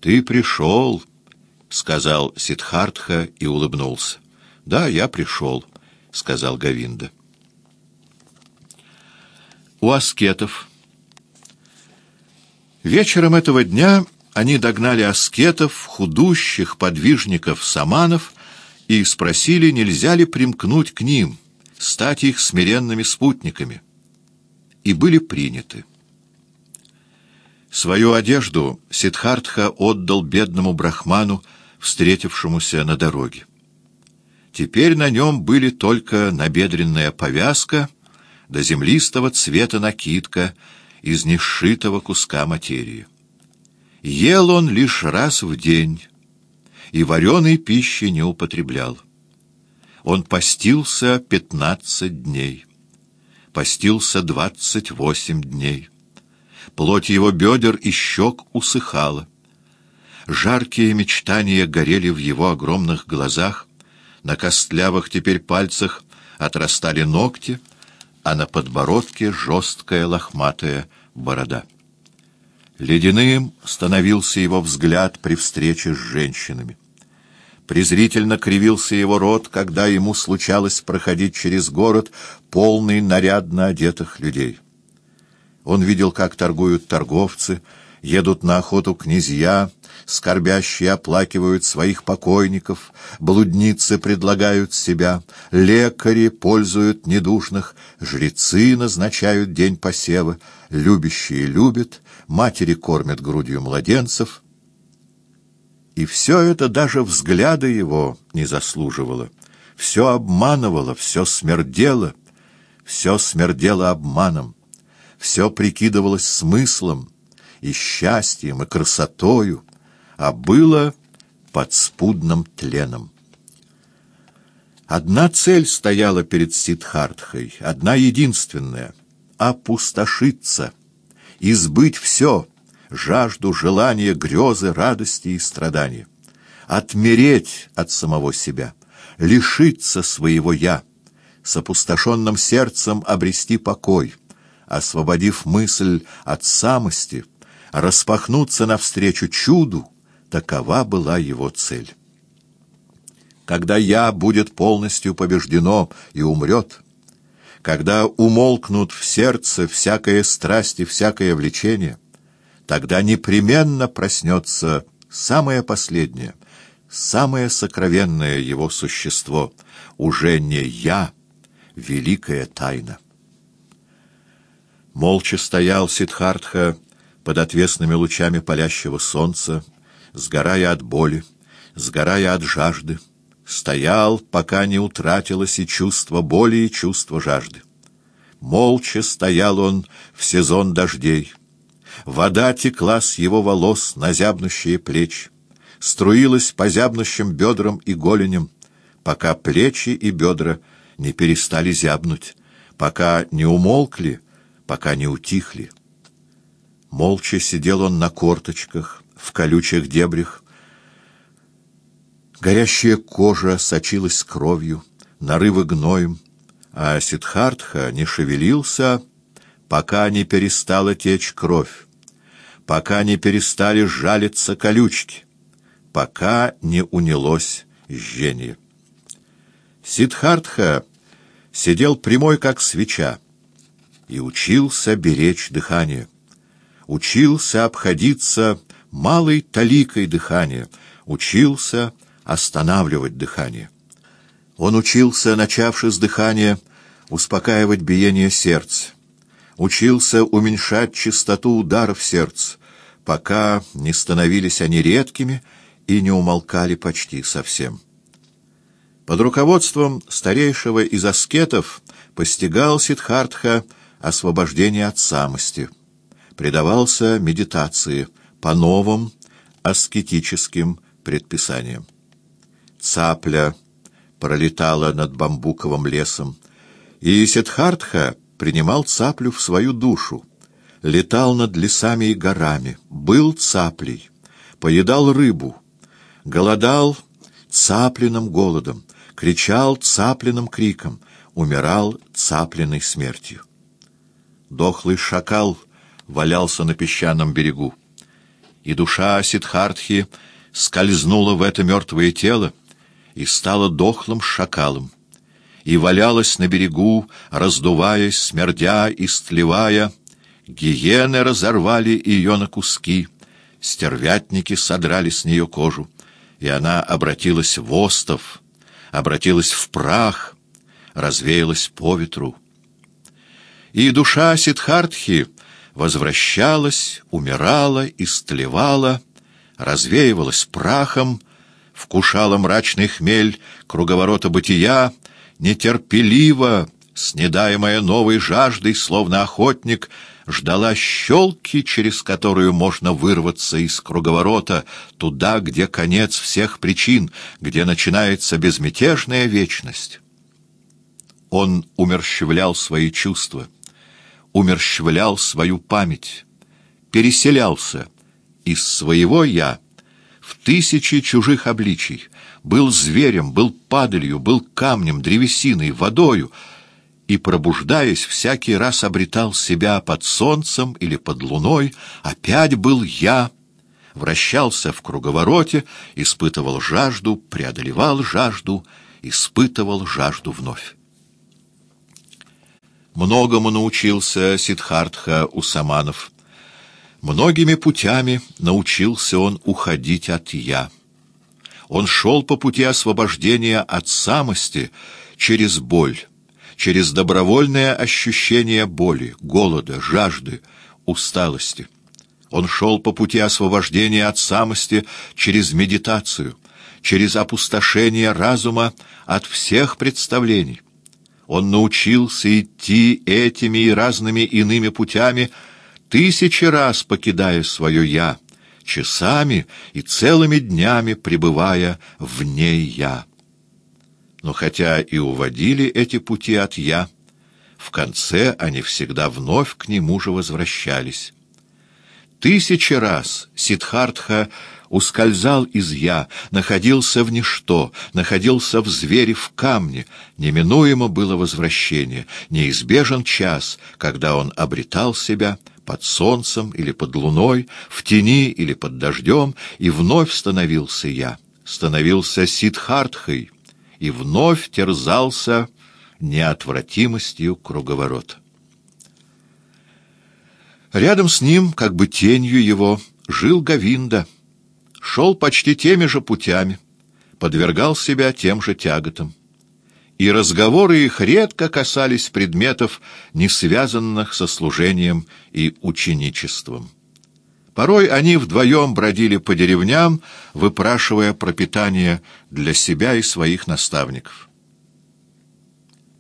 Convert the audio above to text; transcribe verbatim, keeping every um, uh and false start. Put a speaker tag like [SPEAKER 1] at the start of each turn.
[SPEAKER 1] «Ты пришел», — сказал Сиддхартха и улыбнулся. «Да, я пришел», — сказал Говинда. У аскетов. Вечером этого дня они догнали аскетов, худущих подвижников-саманов, и спросили, нельзя ли примкнуть к ним, стать их смиренными спутниками. И были приняты. Свою одежду Сиддхартха отдал бедному брахману, встретившемуся на дороге. Теперь на нем были только набедренная повязка до землистого цвета накидка из несшитого куска материи. Ел он лишь раз в день и вареной пищи не употреблял. Он постился пятнадцать дней, постился двадцать восемь дней. Плоть его бедер и щек усыхала. Жаркие мечтания горели в его огромных глазах, на костлявых теперь пальцах отрастали ногти, а на подбородке жесткая лохматая борода. Ледяным становился его взгляд при встрече с женщинами. Презрительно кривился его рот, когда ему случалось проходить через город, полный нарядно одетых людей. Он видел, как торгуют торговцы, едут на охоту князья, скорбящие оплакивают своих покойников, блудницы предлагают себя, лекари пользуют недужных, жрецы назначают день посева, любящие любят, матери кормят грудью младенцев. И все это даже взгляда его не заслуживало. Все обманывало, все смердело, все смердело обманом, все прикидывалось смыслом и счастьем, и красотою, а было подспудным тленом. Одна цель стояла перед Сиддхартхой, одна единственная — опустошиться, избыть все — жажду, желание, грезы, радости и страдания, отмереть от самого себя, лишиться своего «я», с опустошенным сердцем обрести покой, освободив мысль от самости, распахнуться навстречу чуду. Такова была его цель. Когда «я» будет полностью побеждено и умрет, когда умолкнут в сердце всякая страсть и всякое влечение, тогда непременно проснется самое последнее, самое сокровенное его существо, уже не «я», великая тайна. Молча стоял Сиддхартха под отвесными лучами палящего солнца, сгорая от боли, сгорая от жажды, стоял, пока не утратилось и чувство боли, и чувство жажды. Молча стоял он в сезон дождей. Вода текла с его волос на зябнущие плечи, струилась по зябнущим бедрам и голеням, пока плечи и бедра не перестали зябнуть, пока не умолкли, пока не утихли. Молча сидел он на корточках, в колючих дебрях. Горящая кожа сочилась кровью, нарывы гноем, а Сиддхартха не шевелился, пока не перестала течь кровь, пока не перестали жалиться колючки, пока не унялось жжение. Сиддхартха сидел прямой, как свеча, и учился беречь дыхание, учился обходиться малой таликой дыхания, учился останавливать дыхание. Он учился, начавши с дыхания, успокаивать биение сердца, учился уменьшать частоту ударов сердца, пока не становились они редкими и не умолкали почти совсем. Под руководством старейшего из аскетов постигал Сиддхартха освобождение от самости, предавался медитации по новым аскетическим предписаниям. Цапля пролетала над бамбуковым лесом, и Сиддхартха принимал цаплю в свою душу, летал над лесами и горами, был цаплей, поедал рыбу, голодал цаплиным голодом, кричал цаплиным криком, умирал цаплиной смертью. Дохлый шакал валялся на песчаном берегу. и душа Сиддхартхи скользнула в это мертвое тело и стала дохлым шакалом, и валялась на берегу, раздуваясь, смердя и стлевая. Гиены разорвали ее на куски, стервятники содрали с нее кожу, и она обратилась в остов, обратилась в прах, развеялась по ветру. И душа Сиддхартхи возвращалась, умирала, истлевала, развеивалась прахом, вкушала мрачный хмель круговорота бытия, нетерпеливо, снедаемая новой жаждой, словно охотник, ждала щелки, через которую можно вырваться из круговорота, туда, где конец всех причин, где начинается безмятежная вечность. Он умерщвлял свои чувства, умерщвлял свою память, переселялся из своего «я» в тысячи чужих обличий, был зверем, был падалью, был камнем, древесиной, водою, и, пробуждаясь, всякий раз обретал себя под солнцем или под луной, опять был «я», вращался в круговороте, испытывал жажду, преодолевал жажду, испытывал жажду вновь. Многому научился Сиддхартха у саманов. Многими путями научился он уходить от «я». Он шел по пути освобождения от самости через боль, через добровольное ощущение боли, голода, жажды, усталости. Он шел по пути освобождения от самости через медитацию, через опустошение разума от всех представлений. Он научился идти этими и разными иными путями, тысячи раз покидая свое «я», часами и целыми днями пребывая вне «я». Но хотя и уводили эти пути от «я», в конце они всегда вновь к нему же возвращались. Тысячи раз Сиддхартха ускользал из «я», находился в ничто, находился в звере, в камне. Неминуемо было возвращение, неизбежен час, когда он обретал себя под солнцем или под луной, в тени или под дождем, и вновь становился «я», становился Сиддхартхой, и вновь терзался неотвратимостью круговорота. Рядом с ним, как бы тенью его, жил Говинда, шел почти теми же путями, подвергал себя тем же тяготам. И разговоры их редко касались предметов, не связанных со служением и ученичеством. Порой они вдвоем бродили по деревням, выпрашивая пропитание для себя и своих наставников.